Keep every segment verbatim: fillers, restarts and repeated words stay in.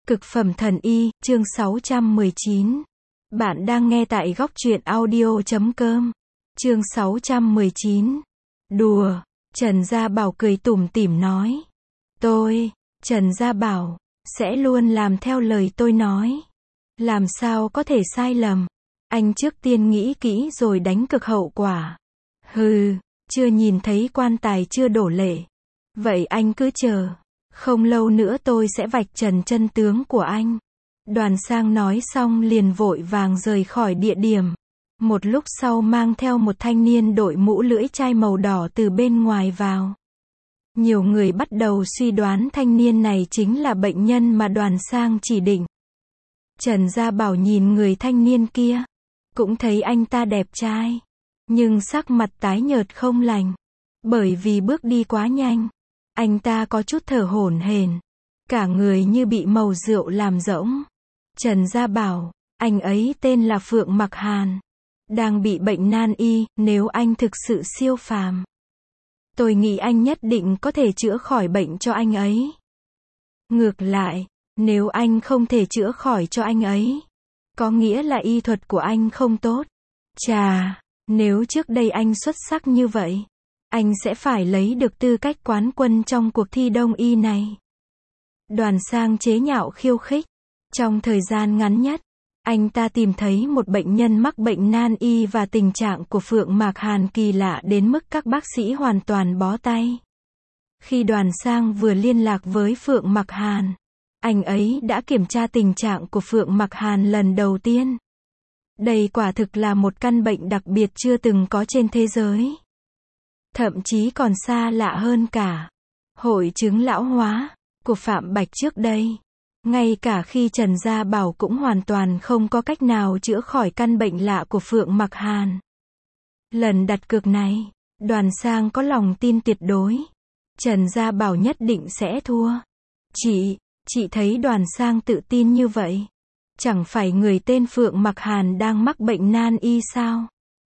Cực phẩm thần y, chương sáu trăm mười chín. Bạn đang nghe tại góc truyện audio chấm com. Chương sáu trăm mười chín. Đùa, Trần Gia Bảo cười tủm tỉm nói. Tôi, Trần Gia Bảo, sẽ luôn làm theo lời tôi nói. Làm sao có thể sai lầm. Anh trước tiên nghĩ kỹ rồi đánh cực hậu quả. Hừ, chưa nhìn thấy quan tài chưa đổ lệ. Vậy anh cứ chờ. Không lâu nữa tôi sẽ vạch trần chân tướng của anh. Đoàn Sang nói xong liền vội vàng rời khỏi địa điểm. Một lúc sau mang theo một thanh niên đội mũ lưỡi chai màu đỏ từ bên ngoài vào. Nhiều người bắt đầu suy đoán thanh niên này chính là bệnh nhân mà Đoàn Sang chỉ định. Trần Gia Bảo nhìn người thanh niên kia. Cũng thấy anh ta đẹp trai. Nhưng sắc mặt tái nhợt không lành. Bởi vì bước đi quá nhanh. Anh ta có chút thở hổn hển. Cả người như bị màu rượu làm rỗng. Trần Gia Bảo, anh ấy tên là Phượng Mặc Hàn. Đang bị bệnh nan y, nếu anh thực sự siêu phàm. Tôi nghĩ anh nhất định có thể chữa khỏi bệnh cho anh ấy. Ngược lại, nếu anh không thể chữa khỏi cho anh ấy, có nghĩa là y thuật của anh không tốt. Chà, nếu trước đây anh xuất sắc như vậy, anh sẽ phải lấy được tư cách quán quân trong cuộc thi đông y này. Đoàn Sang chế nhạo khiêu khích. Trong thời gian ngắn nhất, anh ta tìm thấy một bệnh nhân mắc bệnh nan y và tình trạng của Phượng Mạc Hàn kỳ lạ đến mức các bác sĩ hoàn toàn bó tay. Khi Đoàn Sang vừa liên lạc với Phượng Mạc Hàn, anh ấy đã kiểm tra tình trạng của Phượng Mạc Hàn lần đầu tiên. Đây quả thực là một căn bệnh đặc biệt chưa từng có trên thế giới. Thậm chí còn xa lạ hơn cả hội chứng lão hóa của Phạm Bạch trước đây. Ngay cả khi Trần Gia Bảo cũng hoàn toàn không có cách nào chữa khỏi căn bệnh lạ của Phượng Mặc Hàn. Lần đặt cược này, Đoàn Sang có lòng tin tuyệt đối. Trần Gia Bảo nhất định sẽ thua. Chị, chị thấy Đoàn Sang tự tin như vậy. Chẳng phải người tên Phượng Mặc Hàn đang mắc bệnh nan y sao?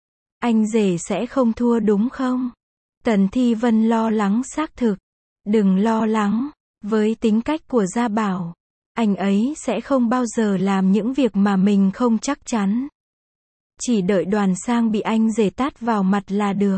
Anh rể sẽ không thua đúng không? Tần Thi Vân lo lắng xác thực. Đừng lo lắng, với tính cách của Gia Bảo, anh ấy sẽ không bao giờ làm những việc mà mình không chắc chắn. Chỉ đợi Đoàn Sang bị anh rể tát vào mặt là được.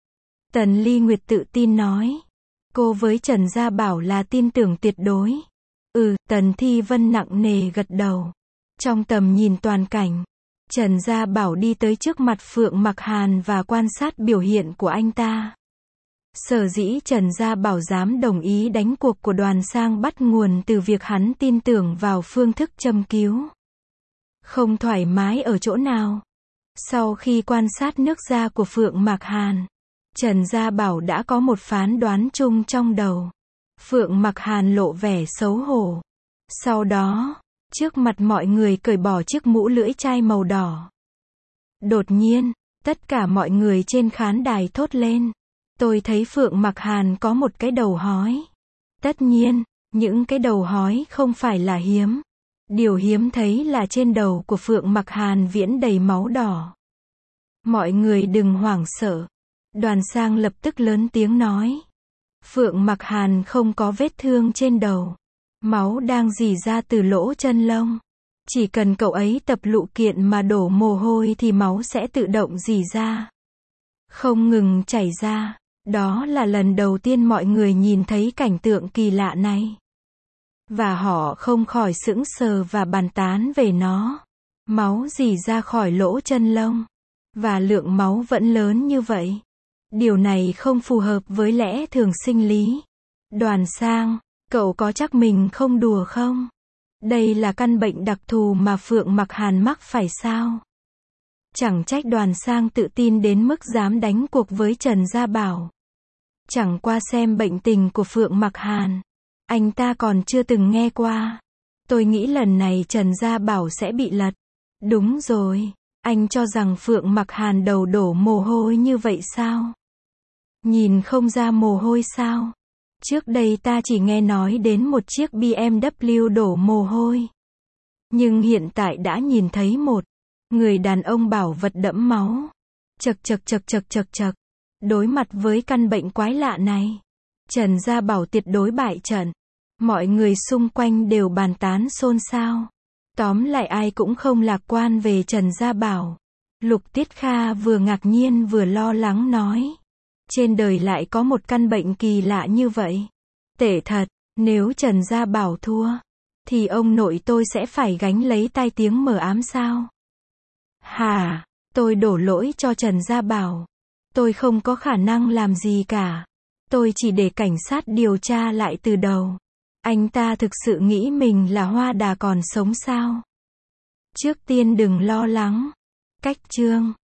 Tần Ly Nguyệt tự tin nói. Cô với Trần Gia Bảo là tin tưởng tuyệt đối. Ừ, Tần Thi Vân nặng nề gật đầu. Trong tầm nhìn toàn cảnh, Trần Gia Bảo đi tới trước mặt Phượng Mặc Hàn và quan sát biểu hiện của anh ta. Sở dĩ Trần Gia Bảo dám đồng ý đánh cuộc của Đoàn Sang bắt nguồn từ việc hắn tin tưởng vào phương thức châm cứu. Không thoải mái ở chỗ nào. Sau khi quan sát nước da của Phượng Mạc Hàn, Trần Gia Bảo đã có một phán đoán chung trong đầu. Phượng Mạc Hàn lộ vẻ xấu hổ. Sau đó, trước mặt mọi người cởi bỏ chiếc mũ lưỡi chai màu đỏ. Đột nhiên, tất cả mọi người trên khán đài thốt lên. Tôi thấy Phượng Mặc Hàn có một cái đầu hói. Tất nhiên, những cái đầu hói không phải là hiếm. Điều hiếm thấy là trên đầu của Phượng Mặc Hàn viễn đầy máu đỏ. Mọi người đừng hoảng sợ. Đoàn Sang lập tức lớn tiếng nói. Phượng Mặc Hàn không có vết thương trên đầu. Máu đang rỉ ra từ lỗ chân lông. Chỉ cần cậu ấy tập lụ kiện mà đổ mồ hôi thì máu sẽ tự động rỉ ra. Không ngừng chảy ra. Đó là lần đầu tiên mọi người nhìn thấy cảnh tượng kỳ lạ này. Và họ không khỏi sững sờ và bàn tán về nó. Máu rỉ ra khỏi lỗ chân lông. Và lượng máu vẫn lớn như vậy. Điều này không phù hợp với lẽ thường sinh lý. Đoàn Sang, cậu có chắc mình không đùa không? Đây là căn bệnh đặc thù mà Phượng Mặc Hàn mắc phải sao? Chẳng trách Đoàn Sang tự tin đến mức dám đánh cuộc với Trần Gia Bảo. Chẳng qua xem bệnh tình của Phượng Mặc Hàn, anh ta còn chưa từng nghe qua. Tôi nghĩ lần này Trần Gia Bảo sẽ bị lật. Đúng rồi, anh cho rằng Phượng Mặc Hàn đầu đổ mồ hôi như vậy sao? Nhìn không ra mồ hôi sao? Trước đây ta chỉ nghe nói đến một chiếc bê em vê đổ mồ hôi. Nhưng hiện tại đã nhìn thấy một người đàn ông bảo vật đẫm máu. Chật chật chật chật chật chật. Đối mặt với căn bệnh quái lạ này, Trần Gia Bảo tuyệt đối bại trận. Mọi người xung quanh đều bàn tán xôn xao. Tóm lại ai cũng không lạc quan về Trần Gia Bảo. Lục Tiết Kha vừa ngạc nhiên vừa lo lắng nói. Trên đời lại có một căn bệnh kỳ lạ như vậy. Tệ thật, nếu Trần Gia Bảo thua, thì ông nội tôi sẽ phải gánh lấy tai tiếng mờ ám sao? Hả, tôi đổ lỗi cho Trần Gia Bảo. Tôi không có khả năng làm gì cả. Tôi chỉ để cảnh sát điều tra lại từ đầu. Anh ta thực sự nghĩ mình là Hoa Đà còn sống sao? Trước tiên đừng lo lắng. Cách chương